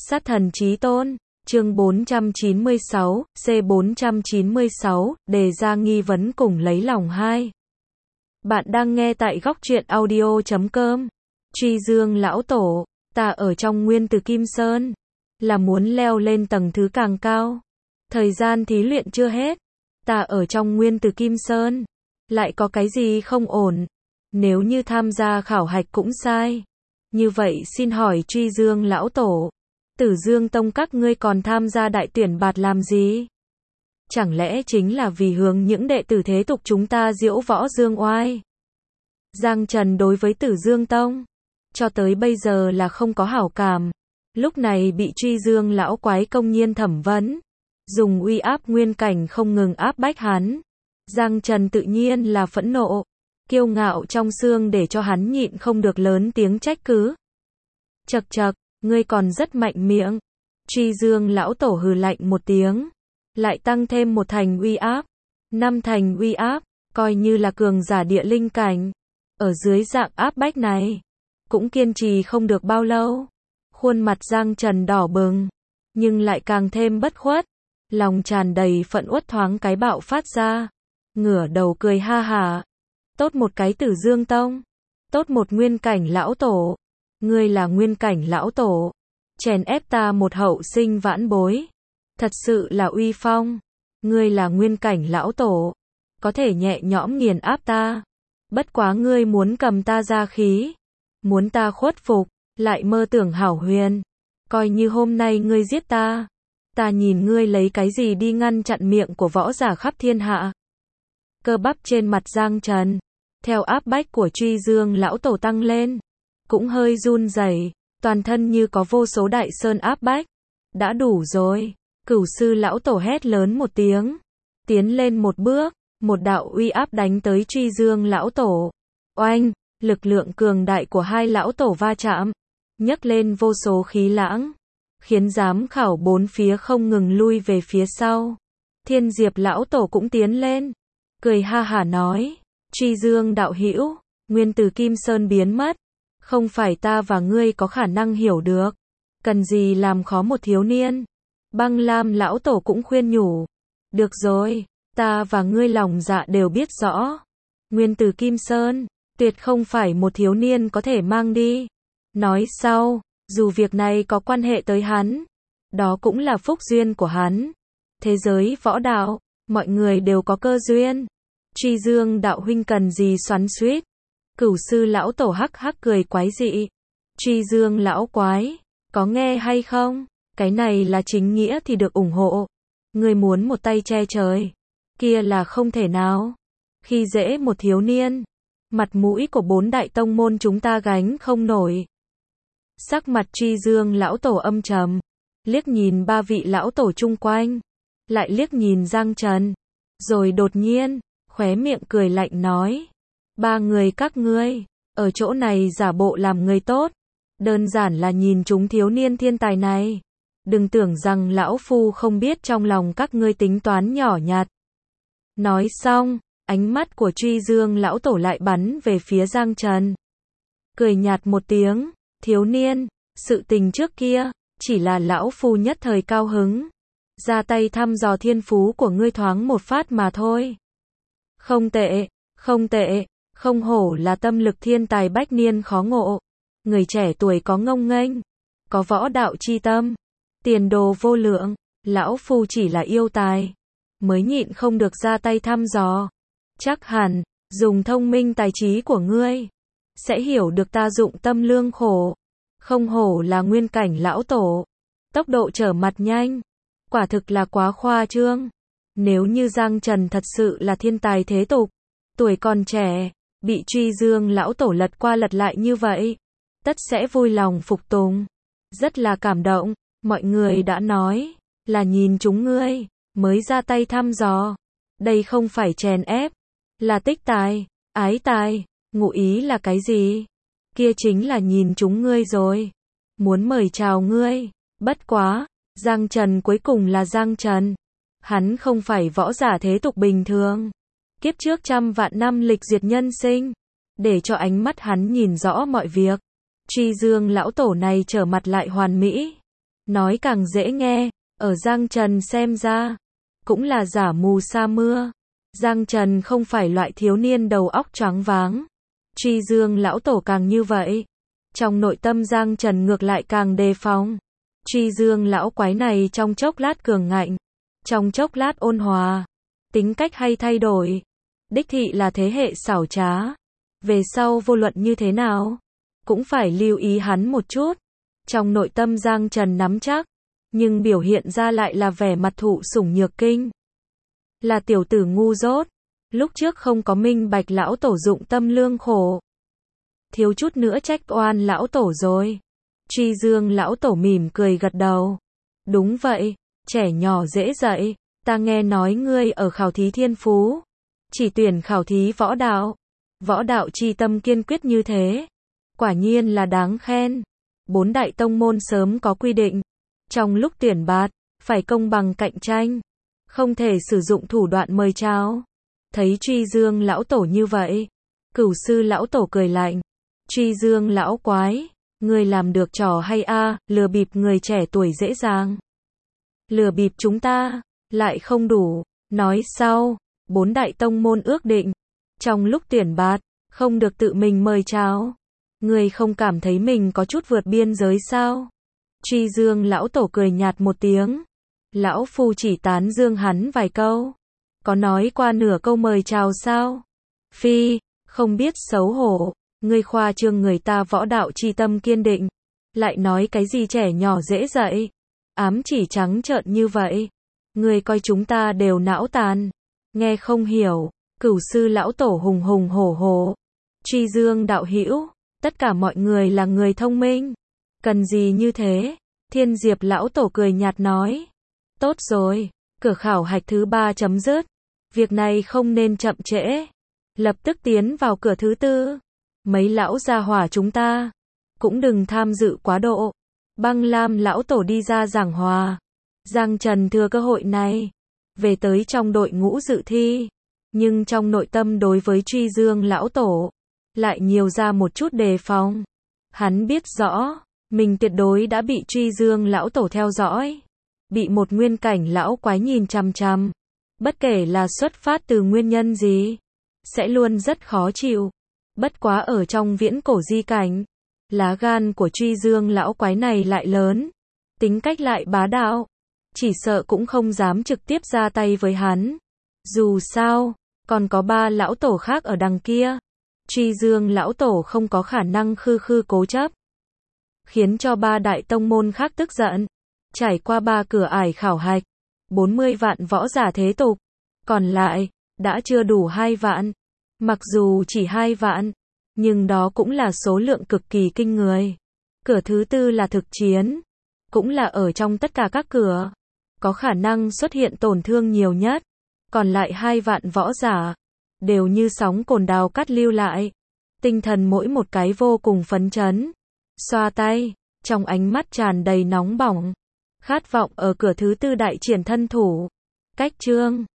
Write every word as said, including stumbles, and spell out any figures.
Sát thần chí tôn, chương bốn trăm chín mươi sáu, C bốn trăm chín mươi sáu, đề ra nghi vấn cùng lấy lòng hai. Bạn đang nghe tại góc truyện audio chấm com. Truy dương lão tổ, ta ở trong nguyên tử Kim Sơn, là muốn leo lên tầng thứ càng cao. Thời gian thí luyện chưa hết, ta ở trong nguyên tử Kim Sơn, lại có cái gì không ổn? Nếu như tham gia khảo hạch cũng sai, như vậy xin hỏi truy dương lão tổ, Tử Dương Tông các ngươi còn tham gia đại tuyển bạt làm gì? Chẳng lẽ chính là vì hướng những đệ tử thế tục chúng ta diễu võ dương oai? Giang Trần đối với Tử Dương Tông, cho tới bây giờ là không có hảo cảm. Lúc này bị truy dương lão quái công nhiên thẩm vấn, dùng uy áp nguyên cảnh không ngừng áp bách hắn. Giang Trần tự nhiên là phẫn nộ, kiêu ngạo trong xương để cho hắn nhịn không được lớn tiếng trách cứ. Chậc chậc, ngươi còn rất mạnh miệng. Truy dương lão tổ hừ lạnh một tiếng, lại tăng thêm một thành uy áp, năm thành uy áp, coi như là cường giả địa linh cảnh. Ở dưới dạng áp bách này, cũng kiên trì không được bao lâu. Khuôn mặt Giang Trần đỏ bừng, nhưng lại càng thêm bất khuất, lòng tràn đầy phẫn uất thoáng cái bạo phát ra, ngửa đầu cười ha hả. Tốt một cái Tử Dương Tông, tốt một nguyên cảnh lão tổ. Ngươi là nguyên cảnh lão tổ, chèn ép ta một hậu sinh vãn bối, thật sự là uy phong. Ngươi là nguyên cảnh lão tổ, có thể nhẹ nhõm nghiền áp ta. Bất quá ngươi muốn cầm ta ra khí, muốn ta khuất phục, lại mơ tưởng hảo huyền. Coi như hôm nay ngươi giết ta, ta nhìn ngươi lấy cái gì đi ngăn chặn miệng của võ giả khắp thiên hạ. Cơ bắp trên mặt Giang Trần, theo áp bách của truy dương lão tổ tăng lên, cũng hơi run rẩy, toàn thân như có vô số đại sơn áp bách. Đã đủ rồi, Cửu sư lão tổ hét lớn một tiếng, tiến lên một bước, một đạo uy áp đánh tới truy dương lão tổ. Oanh, lực lượng cường đại của hai lão tổ va chạm, nhấc lên vô số khí lãng, khiến giám khảo bốn phía không ngừng lui về phía sau. Thiên Diệp lão tổ cũng tiến lên, cười ha hả nói, truy dương đạo hữu, nguyên tử Kim Sơn biến mất, không phải ta và ngươi có khả năng hiểu được, cần gì làm khó một thiếu niên. Băng Lam lão tổ cũng khuyên nhủ, được rồi, ta và ngươi lòng dạ đều biết rõ, nguyên tử Kim Sơn, tuyệt không phải một thiếu niên có thể mang đi. Nói sau, dù việc này có quan hệ tới hắn, đó cũng là phúc duyên của hắn. Thế giới võ đạo, mọi người đều có cơ duyên. Truy dương đạo huynh cần gì xoắn xuýt? Cửu sư lão tổ hắc hắc cười quái dị. Truy dương lão quái, có nghe hay không? Cái này là chính nghĩa thì được ủng hộ. Ngươi muốn một tay che trời, kia là không thể nào. Khi dễ một thiếu niên, mặt mũi của bốn đại tông môn chúng ta gánh không nổi. Sắc mặt truy dương lão tổ âm trầm, liếc nhìn ba vị lão tổ chung quanh, lại liếc nhìn Giang Trần, rồi đột nhiên, khóe miệng cười lạnh nói, ba người các ngươi, ở chỗ này giả bộ làm người tốt, đơn giản là nhìn chúng thiếu niên thiên tài này. Đừng tưởng rằng lão phu không biết trong lòng các ngươi tính toán nhỏ nhặt. Nói xong, ánh mắt của truy dương lão tổ lại bắn về phía Giang Trần. Cười nhạt một tiếng, thiếu niên, sự tình trước kia, chỉ là lão phu nhất thời cao hứng, ra tay thăm dò thiên phú của ngươi thoáng một phát mà thôi. Không tệ, không tệ, không hổ là tâm lực thiên tài bách niên khó ngộ. Người trẻ tuổi có ngông nghênh, có võ đạo chi tâm, tiền đồ vô lượng, lão phu chỉ là yêu tài, mới nhịn không được ra tay thăm dò. Chắc hẳn, dùng thông minh tài trí của ngươi, sẽ hiểu được ta dụng tâm lương khổ. Không hổ là nguyên cảnh lão tổ, tốc độ trở mặt nhanh, quả thực là quá khoa trương. Nếu như Giang Trần thật sự là thiên tài thế tục, tuổi còn trẻ, bị truy dương lão tổ lật qua lật lại như vậy, tất sẽ vui lòng phục tùng. Rất là cảm động, mọi người đã nói, là nhìn chúng ngươi, mới ra tay thăm dò. Đây không phải chèn ép, là tích tài, ái tài, ngụ ý là cái gì? Kia chính là nhìn chúng ngươi rồi, muốn mời chào ngươi. Bất quá, Giang Trần cuối cùng là Giang Trần, hắn không phải võ giả thế tục bình thường. Kiếp trước trăm vạn năm lịch diệt nhân sinh, để cho ánh mắt hắn nhìn rõ mọi việc. Truy dương lão tổ này trở mặt lại hoàn mỹ, nói càng dễ nghe, ở Giang Trần xem ra, cũng là giả mù sa mưa. Giang Trần không phải loại thiếu niên đầu óc choáng váng. Truy Dương lão tổ càng như vậy. Trong nội tâm Giang Trần ngược lại càng đề phòng. Truy Dương lão quái này trong chốc lát cường ngạnh, trong chốc lát ôn hòa, tính cách hay thay đổi. Đích thị là thế hệ xảo trá. Về sau vô luận như thế nào, cũng phải lưu ý hắn một chút. Trong nội tâm Giang Trần nắm chắc, nhưng biểu hiện ra lại là vẻ mặt thụ sủng nhược kinh. Là tiểu tử ngu dốt, lúc trước không có minh bạch lão tổ dụng tâm lương khổ. Thiếu chút nữa trách oan lão tổ rồi. Truy Dương lão tổ mỉm cười gật đầu. Đúng vậy, trẻ nhỏ dễ dạy, ta nghe nói ngươi ở khảo thí thiên phú, chỉ tuyển khảo thí võ đạo. Võ đạo chi tâm kiên quyết như thế, quả nhiên là đáng khen. Bốn đại tông môn sớm có quy định, trong lúc tuyển bạt, phải công bằng cạnh tranh, không thể sử dụng thủ đoạn mời chào. Thấy Truy Dương lão tổ như vậy, Cửu sư lão tổ cười lạnh. Truy Dương lão quái, ngươi làm được trò hay a, lừa bịp người trẻ tuổi dễ dàng. Lừa bịp chúng ta, lại không đủ. Nói sau, bốn đại tông môn ước định, trong lúc tuyển bạt, không được tự mình mời chào. Ngươi không cảm thấy mình có chút vượt biên giới sao? Truy Dương lão tổ cười nhạt một tiếng. Lão phu chỉ tán dương hắn vài câu. Có nói qua nửa câu mời chào sao? Phi, không biết xấu hổ. Ngươi khoa trương người ta võ đạo chi tâm kiên định. Lại nói cái gì trẻ nhỏ dễ dạy. Ám chỉ trắng trợn như vậy. Ngươi coi chúng ta đều não tàn. Nghe không hiểu. Cửu sư lão tổ hùng hùng hổ hổ. Truy Dương đạo hữu, tất cả mọi người là người thông minh. Cần gì như thế? Thiên Diệp lão tổ cười nhạt nói. Tốt rồi, cửa khảo hạch thứ ba chấm dứt. Việc này không nên chậm trễ. Lập tức tiến vào cửa thứ tư. Mấy lão gia hỏa chúng ta, cũng đừng tham dự quá độ. Băng Lam lão tổ đi ra giảng hòa. Giang Trần thừa cơ hội này, về tới trong đội ngũ dự thi. Nhưng trong nội tâm đối với Truy Dương lão tổ, lại nhiều ra một chút đề phòng. Hắn biết rõ, mình tuyệt đối đã bị Truy Dương lão tổ theo dõi. Bị một nguyên cảnh lão quái nhìn chằm chằm. Bất kể là xuất phát từ nguyên nhân gì, sẽ luôn rất khó chịu. Bất quá ở trong viễn cổ di cảnh, lá gan của Truy Dương lão quái này lại lớn, tính cách lại bá đạo, chỉ sợ cũng không dám trực tiếp ra tay với hắn. Dù sao, còn có ba lão tổ khác ở đằng kia. Truy Dương lão tổ không có khả năng khư khư cố chấp, khiến cho ba đại tông môn khác tức giận. Trải qua ba cửa ải khảo hạch, bốn mươi vạn võ giả thế tục, còn lại, đã chưa đủ hai vạn. Mặc dù chỉ hai vạn, nhưng đó cũng là số lượng cực kỳ kinh người. Cửa thứ tư là thực chiến, cũng là ở trong tất cả các cửa, có khả năng xuất hiện tổn thương nhiều nhất. Còn lại hai vạn võ giả, đều như sóng cồn đào cắt lưu lại. Tinh thần mỗi một cái vô cùng phấn chấn. Xoa tay, trong ánh mắt tràn đầy nóng bỏng. Khát vọng ở cửa thứ tư đại triển thân thủ. Cách chương